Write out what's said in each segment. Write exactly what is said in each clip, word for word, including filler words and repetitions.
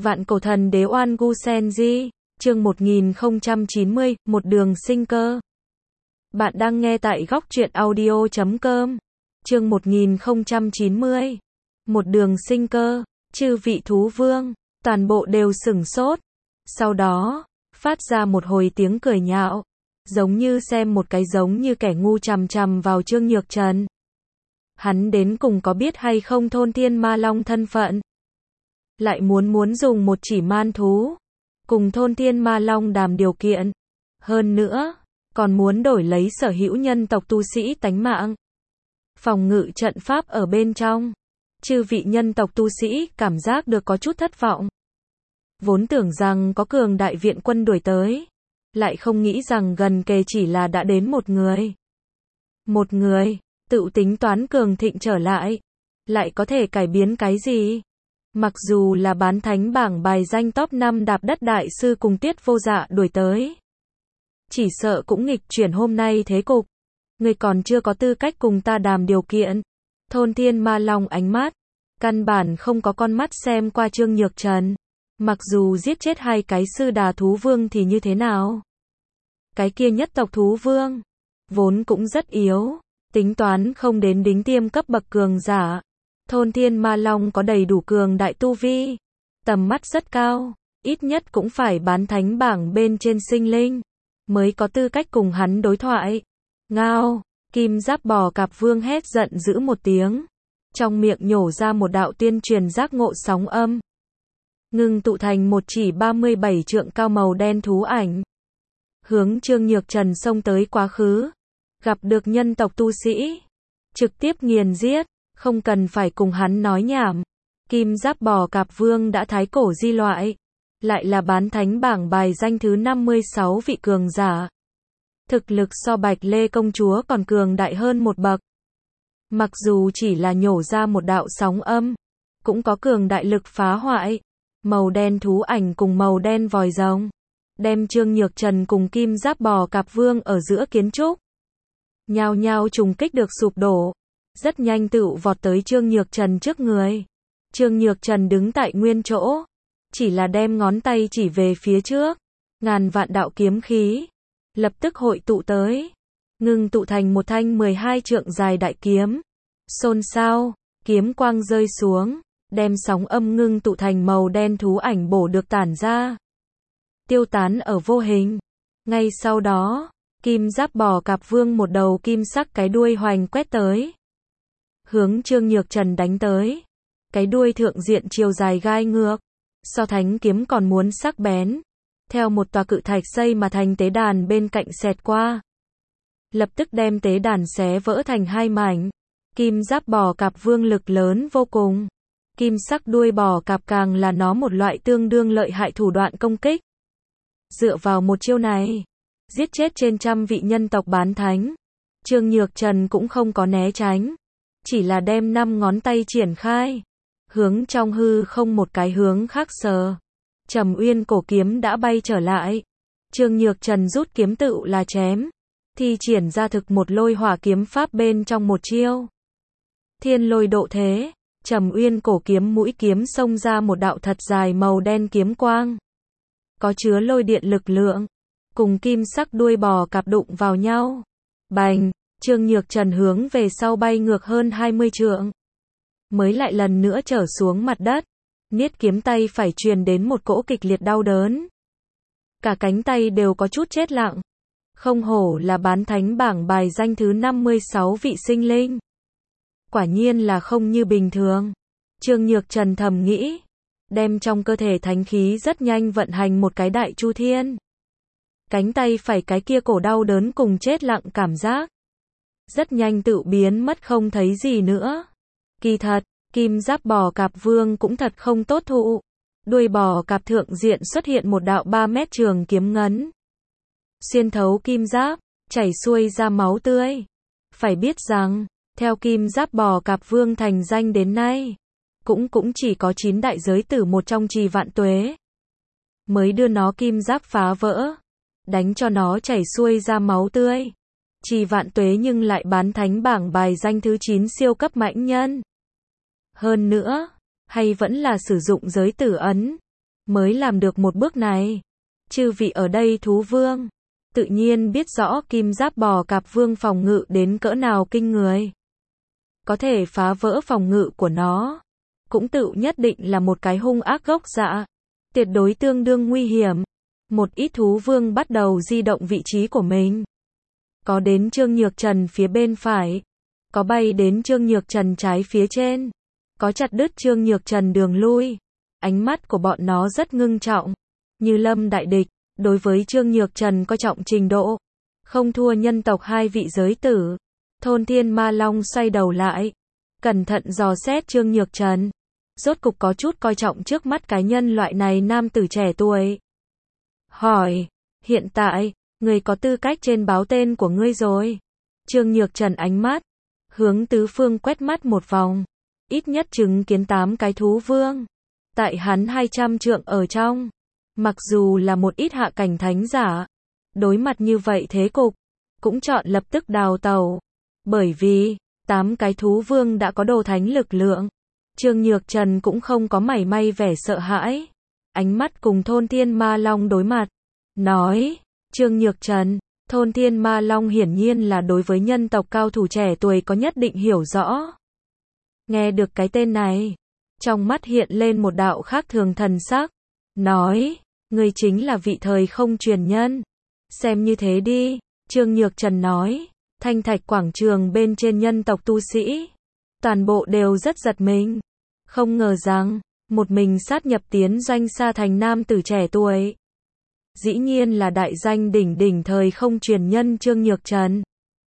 Vạn cổ thần đế Oan Gu Sen Di, chương một nghìn không trăm chín mươi, một đường sinh cơ. Bạn đang nghe tại góc truyện audio chấm com. Chương một nghìn không trăm chín mươi. Một đường sinh cơ, chư vị thú vương, toàn bộ đều sửng sốt. Sau đó, phát ra một hồi tiếng cười nhạo, giống như xem một cái giống như kẻ ngu chằm chằm vào Trương Nhược Trần. Hắn đến cùng có biết hay không Thôn Thiên Ma Long thân phận? Lại muốn muốn dùng một chỉ man thú, cùng Thôn Thiên Ma Long đàm điều kiện. Hơn nữa, còn muốn đổi lấy sở hữu nhân tộc tu sĩ tánh mạng. Phòng ngự trận pháp ở bên trong. Chư vị nhân tộc tu sĩ cảm giác được có chút thất vọng. Vốn tưởng rằng có cường đại viện quân đuổi tới. Lại không nghĩ rằng gần kề chỉ là đã đến một người. Một người, tự tính toán cường thịnh trở lại. Lại có thể cải biến cái gì? Mặc dù là bán thánh bảng bài danh top năm đạp đất đại sư cùng Tiết Vô Dạ đuổi tới. Chỉ sợ cũng nghịch chuyển hôm nay thế cục. Người còn chưa có tư cách cùng ta đàm điều kiện. Thôn Thiên Ma Long ánh mắt. Căn bản không có con mắt xem qua Trương Nhược Trần. Mặc dù giết chết hai cái sư đà thú vương thì như thế nào? Cái kia nhất tộc thú vương. Vốn cũng rất yếu. Tính toán không đến đính tiêm cấp bậc cường giả. Thôn Thiên Ma Long có đầy đủ cường đại tu vi. Tầm mắt rất cao. Ít nhất cũng phải bán thánh bảng bên trên sinh linh. Mới có tư cách cùng hắn đối thoại. Ngao, kim giáp bò cạp vương hét giận dữ một tiếng. Trong miệng nhổ ra một đạo tiên truyền giác ngộ sóng âm. Ngưng tụ thành một chỉ ba mươi bảy trượng cao màu đen thú ảnh. Hướng Trương Nhược Trần xông tới quá khứ. Gặp được nhân tộc tu sĩ. Trực tiếp nghiền giết. Không cần phải cùng hắn nói nhảm. Kim giáp bò cạp vương đã thái cổ di loại. Lại là bán thánh bảng bài danh thứ năm mươi sáu vị cường giả. Thực lực so Bạch Lê công chúa còn cường đại hơn một bậc. Mặc dù chỉ là nhổ ra một đạo sóng âm. Cũng có cường đại lực phá hoại. Màu đen thú ảnh cùng màu đen vòi rồng. Đem Trương Nhược Trần cùng kim giáp bò cạp vương ở giữa kiến trúc. Nhao nhao trùng kích được sụp đổ. Rất nhanh tựu vọt tới Trương Nhược Trần trước người. Trương Nhược Trần đứng tại nguyên chỗ. Chỉ là đem ngón tay chỉ về phía trước. Ngàn vạn đạo kiếm khí. Lập tức hội tụ tới. Ngưng tụ thành một thanh mười hai trượng dài đại kiếm. Xôn xao, kiếm quang rơi xuống. Đem sóng âm ngưng tụ thành màu đen thú ảnh bổ được tản ra. Tiêu tán ở vô hình. Ngay sau đó, kim giáp bò cạp vương một đầu kim sắc cái đuôi hoành quét tới. Hướng Trương Nhược Trần đánh tới. Cái đuôi thượng diện chiều dài gai ngược. So thánh kiếm còn muốn sắc bén. Theo một tòa cự thạch xây mà thành tế đàn bên cạnh xẹt qua. Lập tức đem tế đàn xé vỡ thành hai mảnh. Kim giáp bò cạp vương lực lớn vô cùng. Kim sắc đuôi bò cạp càng là nó một loại tương đương lợi hại thủ đoạn công kích. Dựa vào một chiêu này. Giết chết trên trăm vị nhân tộc bán thánh. Trương Nhược Trần cũng không có né tránh. Chỉ là đem năm ngón tay triển khai. Hướng trong hư không một cái hướng khác sờ. Trầm Uyên cổ kiếm đã bay trở lại. Trương Nhược Trần rút kiếm tựu là chém. Thi triển ra thực một lôi hỏa kiếm pháp bên trong một chiêu. Thiên lôi độ thế. Trầm Uyên cổ kiếm mũi kiếm xông ra một đạo thật dài màu đen kiếm quang. Có chứa lôi điện lực lượng. Cùng kim sắc đuôi bò cạp đụng vào nhau. Bành, Trương Nhược Trần hướng về sau bay ngược hơn hai mươi trượng. Mới lại lần nữa trở xuống mặt đất. Niết kiếm tay phải truyền đến một cỗ kịch liệt đau đớn. Cả cánh tay đều có chút chết lặng. Không hổ là bán thánh bảng bài danh thứ năm mươi sáu vị sinh linh. Quả nhiên là không như bình thường. Trương Nhược Trần thầm nghĩ. Đem trong cơ thể thánh khí rất nhanh vận hành một cái đại chu thiên. Cánh tay phải cái kia cổ đau đớn cùng chết lặng cảm giác. Rất nhanh tự biến mất không thấy gì nữa. Kỳ thật, kim giáp bò cạp vương cũng thật không tốt thụ. Đuôi bò cạp thượng diện xuất hiện một đạo ba mét trường kiếm ngấn. Xuyên thấu kim giáp, chảy xuôi ra máu tươi. Phải biết rằng, theo kim giáp bò cạp vương thành danh đến nay, cũng cũng chỉ có chín đại giới tử một trong Trì Vạn Tuế. Mới đưa nó kim giáp phá vỡ. Đánh cho nó chảy xuôi ra máu tươi. Trì Vạn Tuế nhưng lại bán thánh bảng bài danh thứ chín siêu cấp mãnh nhân. Hơn nữa, hay vẫn là sử dụng giới tử ấn. mới làm được một bước này. Chư vị ở đây thú vương, tự nhiên biết rõ kim giáp bò cạp vương phòng ngự đến cỡ nào kinh người. Có thể phá vỡ phòng ngự của nó, cũng tự nhất định là một cái hung ác gốc dạ, tuyệt đối tương đương nguy hiểm. Một ít thú vương bắt đầu di động vị trí của mình. Có đến Trương Nhược Trần phía bên phải, có bay đến Trương Nhược Trần trái phía trên, có chặt đứt Trương Nhược Trần đường lui. Ánh mắt của bọn nó rất ngưng trọng, như lâm đại địch, đối với Trương Nhược Trần coi trọng trình độ, không thua nhân tộc hai vị giới tử. Thôn Thiên Ma Long xoay đầu lại, cẩn thận dò xét Trương Nhược Trần, rốt cục có chút coi trọng trước mắt cái nhân loại này nam tử trẻ tuổi. Hỏi, hiện tại, người có tư cách trên báo tên của ngươi rồi. Trương Nhược Trần ánh mắt, hướng tứ phương quét mắt một vòng, ít nhất chứng kiến tám cái thú vương. Tại hắn hai trăm trượng ở trong, mặc dù là một ít hạ cảnh thánh giả, đối mặt như vậy thế cục, cũng chọn lập tức đào tẩu. Bởi vì, tám cái thú vương đã có đồ thánh lực lượng. Trương Nhược Trần cũng không có mảy may vẻ sợ hãi. Ánh mắt cùng Thôn Thiên Ma Long đối mặt. Nói, Trương Nhược Trần, Thôn Thiên Ma Long hiển nhiên là đối với nhân tộc cao thủ trẻ tuổi có nhất định hiểu rõ. Nghe được cái tên này, trong mắt hiện lên một đạo khác thường thần sắc. Nói, ngươi chính là vị thời không truyền nhân. Xem như thế đi, Trương Nhược Trần nói. Thanh thạch quảng trường bên trên nhân tộc tu sĩ, toàn bộ đều rất giật mình. Không ngờ rằng, một mình sát nhập tiến doanh xa thành nam tử trẻ tuổi. Dĩ nhiên là đại danh đỉnh đỉnh thời không truyền nhân Trương Nhược Trần.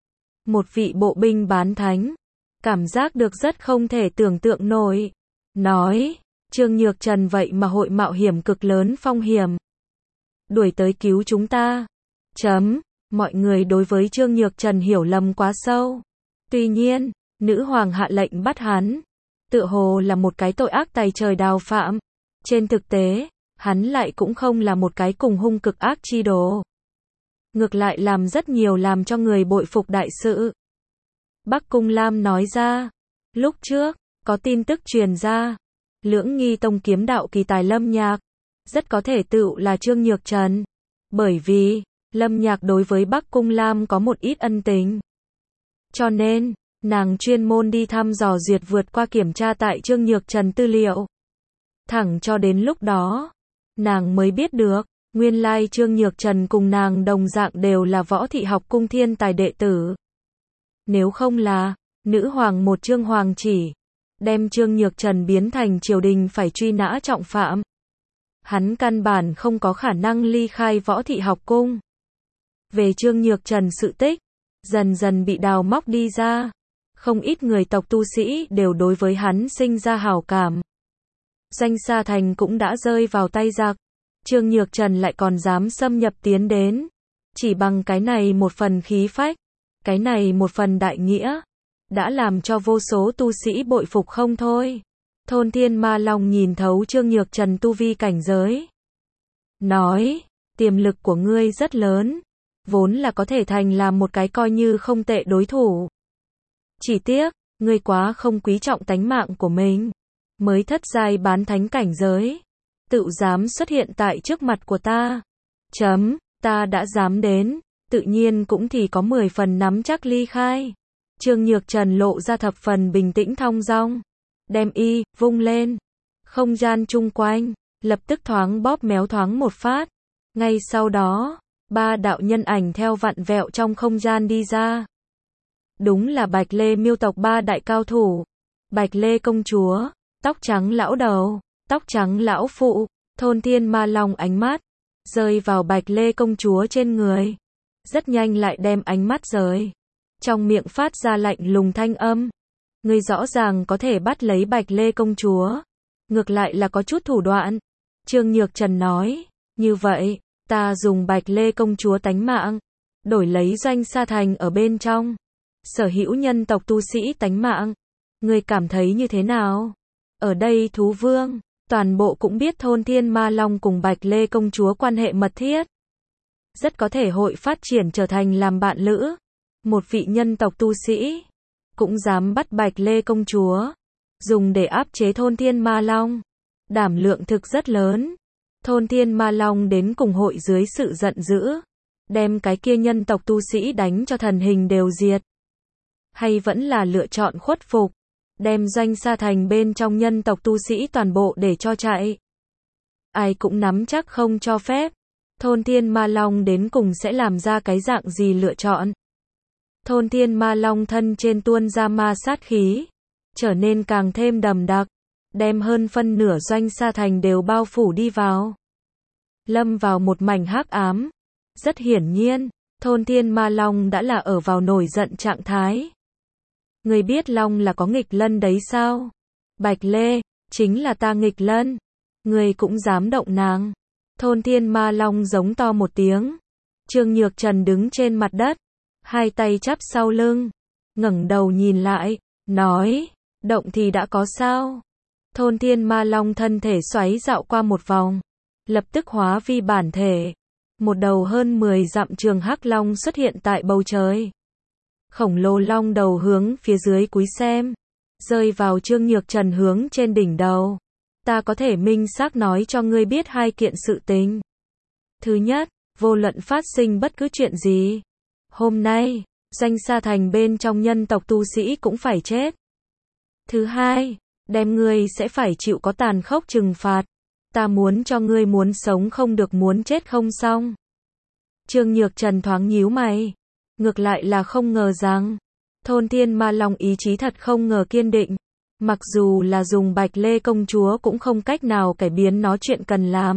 Một vị bộ binh bán thánh, cảm giác được rất không thể tưởng tượng nổi. Nói, Trương Nhược Trần vậy mà hội mạo hiểm cực lớn phong hiểm. Đuổi tới cứu chúng ta. Chấm. Mọi người đối với Trương Nhược Trần hiểu lầm quá sâu. Tuy nhiên, nữ hoàng hạ lệnh bắt hắn, tựa hồ là một cái tội ác tày trời đào phạm. Trên thực tế, hắn lại cũng không là một cái cùng hung cực ác chi đồ. Ngược lại làm rất nhiều làm cho người bội phục đại sự. Bắc Cung Lam nói ra, lúc trước, có tin tức truyền ra, Lưỡng Nghi Tông kiếm đạo kỳ tài Lâm Nhạc, rất có thể tựu là Trương Nhược Trần. Bởi vì, Lâm Nhạc đối với Bắc Cung Lam có một ít ân tình. Cho nên, nàng chuyên môn đi thăm dò duyệt vượt qua kiểm tra tại Trương Nhược Trần tư liệu. Thẳng cho đến lúc đó, nàng mới biết được, nguyên lai Trương Nhược Trần cùng nàng đồng dạng đều là Võ Thị học cung thiên tài đệ tử. Nếu không là, nữ hoàng một Trương Hoàng chỉ, đem Trương Nhược Trần biến thành triều đình phải truy nã trọng phạm. Hắn căn bản không có khả năng ly khai Võ Thị học cung. Về Trương Nhược Trần sự tích, dần dần bị đào móc đi ra. Không ít người tộc tu sĩ đều đối với hắn sinh ra hảo cảm. Doanh Sa Thành cũng đã rơi vào tay giặc. Trương Nhược Trần lại còn dám xâm nhập tiến đến. Chỉ bằng cái này một phần khí phách, cái này một phần đại nghĩa, đã làm cho vô số tu sĩ bội phục không thôi. Thôn Thiên Ma Long nhìn thấu Trương Nhược Trần tu vi cảnh giới. Nói, tiềm lực của ngươi rất lớn, vốn là có thể thành làm một cái coi như không tệ đối thủ. Chỉ tiếc, ngươi quá không quý trọng tánh mạng của mình, mới thất giai bán thánh cảnh giới, tự dám xuất hiện tại trước mặt của ta. Chấm, ta đã dám đến, tự nhiên cũng thì có mười phần nắm chắc ly khai. Trương Nhược Trần lộ ra thập phần bình tĩnh thong dong, đem y vung lên, không gian chung quanh lập tức thoáng bóp méo thoáng một phát. Ngay sau đó, ba đạo nhân ảnh theo vặn vẹo trong không gian đi ra. Đúng là Bạch Lê Miêu tộc ba đại cao thủ. Bạch Lê công chúa, tóc trắng lão đầu, tóc trắng lão phụ. Thôn Thiên Ma Long ánh mắt rơi vào Bạch Lê công chúa trên người, rất nhanh lại đem ánh mắt rời, trong miệng phát ra lạnh lùng thanh âm. Ngươi rõ ràng có thể bắt lấy Bạch Lê công chúa, ngược lại là có chút thủ đoạn. Trương Nhược Trần nói, như vậy, ta dùng Bạch Lê công chúa tánh mạng, đổi lấy Doanh Sa Thành ở bên trong sở hữu nhân tộc tu sĩ tánh mạng. Ngươi cảm thấy như thế nào? Ở đây thú vương, toàn bộ cũng biết Thôn Thiên Ma Long cùng Bạch Lê công chúa quan hệ mật thiết, rất có thể hội phát triển trở thành làm bạn lữ. Một vị nhân tộc tu sĩ cũng dám bắt Bạch Lê công chúa, dùng để áp chế Thôn Thiên Ma Long, đảm lượng thực rất lớn. Thôn Thiên Ma Long đến cùng hội dưới sự giận dữ, đem cái kia nhân tộc tu sĩ đánh cho thần hình đều diệt. Hay vẫn là lựa chọn khuất phục, đem Doanh Sa Thành bên trong nhân tộc tu sĩ toàn bộ để cho chạy. Ai cũng nắm chắc không cho phép. Thôn Thiên Ma Long đến cùng sẽ làm ra cái dạng gì lựa chọn. Thôn Thiên Ma Long thân trên tuôn ra ma sát khí, trở nên càng thêm đậm đặc, đem hơn phân nửa Doanh Sa Thành đều bao phủ đi vào. Lâm vào một mảnh hắc ám. Rất hiển nhiên, Thôn Thiên Ma Long đã là ở vào nổi giận trạng thái. Người biết Long là có nghịch lân đấy sao? Bạch Lê, chính là ta nghịch lân. Người cũng dám động nàng. Thôn Thiên Ma Long giống to một tiếng. Trương Nhược Trần đứng trên mặt đất, hai tay chắp sau lưng, ngẩng đầu nhìn lại, nói, động thì đã có sao? Thôn Thiên Ma Long thân thể xoáy dạo qua một vòng, lập tức hóa vi bản thể. Một đầu hơn mười dặm trường hắc long xuất hiện tại bầu trời. Khổng lồ long đầu hướng phía dưới cúi xem, rơi vào Trương Nhược Trần hướng trên đỉnh đầu. Ta có thể minh xác nói cho ngươi biết hai kiện sự tình. Thứ nhất, vô luận phát sinh bất cứ chuyện gì, hôm nay, Doanh Sa Thành bên trong nhân tộc tu sĩ cũng phải chết. Thứ hai, đem ngươi sẽ phải chịu có tàn khốc trừng phạt. Ta muốn cho ngươi muốn sống không được muốn chết không xong. Trương Nhược Trần thoáng nhíu mày. Ngược lại là không ngờ rằng, Thôn Thiên Ma Long ý chí thật không ngờ kiên định. Mặc dù là dùng Bạch Lê công chúa cũng không cách nào cải biến nó chuyện cần làm.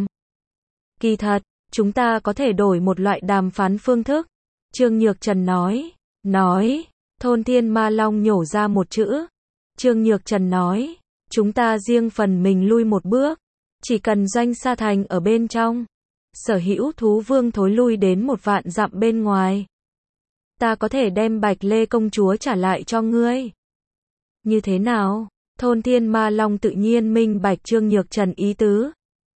Kỳ thật, chúng ta có thể đổi một loại đàm phán phương thức. Trương Nhược Trần nói. Nói. Thôn Thiên Ma Long nhổ ra một chữ. Trương Nhược Trần nói. Chúng ta riêng phần mình lui một bước. Chỉ cần Doanh Sa Thành ở bên trong. Sở hữu thú vương thối lui đến một vạn dặm bên ngoài. Ta có thể đem Bạch Lê công chúa trả lại cho ngươi. Như thế nào? Thôn Thiên Ma Long tự nhiên minh bạch Trương Nhược Trần ý tứ.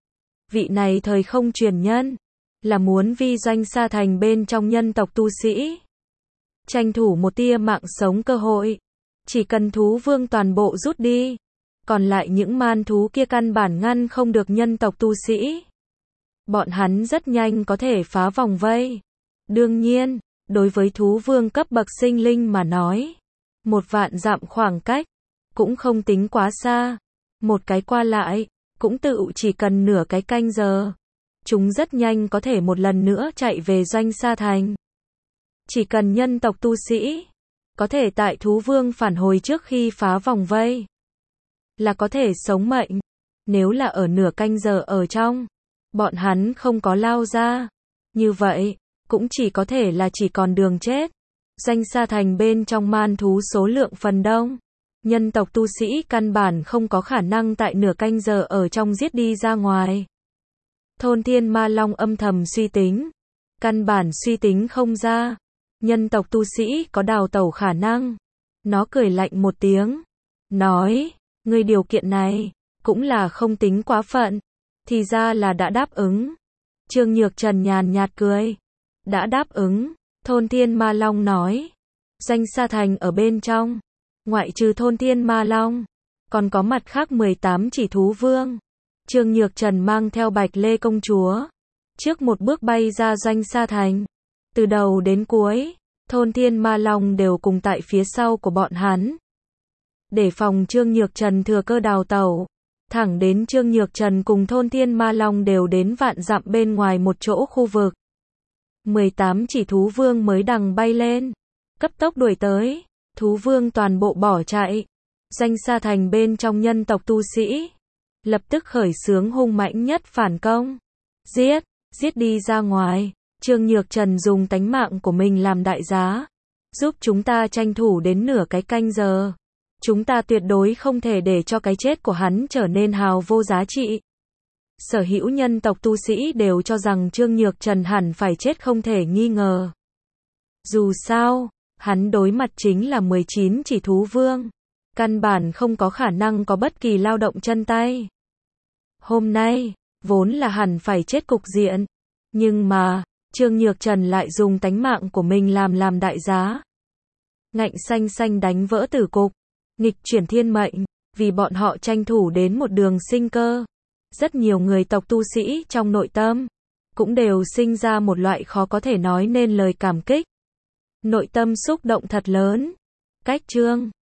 Vị này thời không truyền nhân, là muốn vi Doanh Sa Thành bên trong nhân tộc tu sĩ. Tranh thủ một tia mạng sống cơ hội. Chỉ cần thú vương toàn bộ rút đi. Còn lại những man thú kia căn bản ngăn không được nhân tộc tu sĩ. Bọn hắn rất nhanh có thể phá vòng vây. Đương nhiên, đối với thú vương cấp bậc sinh linh mà nói, một vạn dặm khoảng cách, cũng không tính quá xa. Một cái qua lại, cũng tự chỉ cần nửa cái canh giờ. Chúng rất nhanh có thể một lần nữa chạy về Doanh Sa Thành. Chỉ cần nhân tộc tu sĩ, có thể tại thú vương phản hồi trước khi phá vòng vây, là có thể sống mệnh. Nếu là ở nửa canh giờ ở trong, bọn hắn không có lao ra. Như vậy, cũng chỉ có thể là chỉ còn đường chết. Doanh Sa Thành bên trong man thú số lượng phần đông. Nhân tộc tu sĩ căn bản không có khả năng tại nửa canh giờ ở trong giết đi ra ngoài. Thôn Thiên Ma Long âm thầm suy tính. Căn bản suy tính không ra. Nhân tộc tu sĩ có đào tẩu khả năng. Nó cười lạnh một tiếng. Nói, ngươi điều kiện này, cũng là không tính quá phận. Thì ra là đã đáp ứng. Trương Nhược Trần nhàn nhạt cười. Đã đáp ứng. Thôn Thiên Ma Long nói. Doanh Sa Thành ở bên trong. Ngoại trừ Thôn Thiên Ma Long, còn có mặt khác mười tám chỉ thú vương. Trương Nhược Trần mang theo Bạch Lê công chúa. Trước một bước bay ra Doanh Sa Thành. Từ đầu đến cuối, Thôn Thiên Ma Long đều cùng tại phía sau của bọn hắn. Để phòng Trương Nhược Trần thừa cơ đào tẩu. Thẳng đến Trương Nhược Trần cùng Thôn Thiên Ma Long đều đến vạn dặm bên ngoài một chỗ khu vực. mười tám chỉ thú vương mới đằng bay lên. Cấp tốc đuổi tới. Thú vương toàn bộ bỏ chạy. Doanh Sa Thành bên trong nhân tộc tu sĩ. Lập tức khởi xướng hung mãnh nhất phản công. Giết, giết đi ra ngoài. Trương Nhược Trần dùng tánh mạng của mình làm đại giá. Giúp chúng ta tranh thủ đến nửa cái canh giờ. Chúng ta tuyệt đối không thể để cho cái chết của hắn trở nên hào vô giá trị. Sở hữu nhân tộc tu sĩ đều cho rằng Trương Nhược Trần hẳn phải chết không thể nghi ngờ. Dù sao, hắn đối mặt chính là mười chín chỉ thú vương. Căn bản không có khả năng có bất kỳ lao động chân tay. Hôm nay, vốn là hẳn phải chết cục diện. Nhưng mà, Trương Nhược Trần lại dùng tánh mạng của mình làm làm đại giá. Ngạnh xanh xanh đánh vỡ tử cục. Nghịch chuyển thiên mệnh. Vì bọn họ tranh thủ đến một đường sinh cơ. rất nhiều người tộc tu sĩ trong nội tâm cũng đều sinh ra một loại khó có thể nói nên lời cảm kích. Nội tâm xúc động thật lớn. Cách chương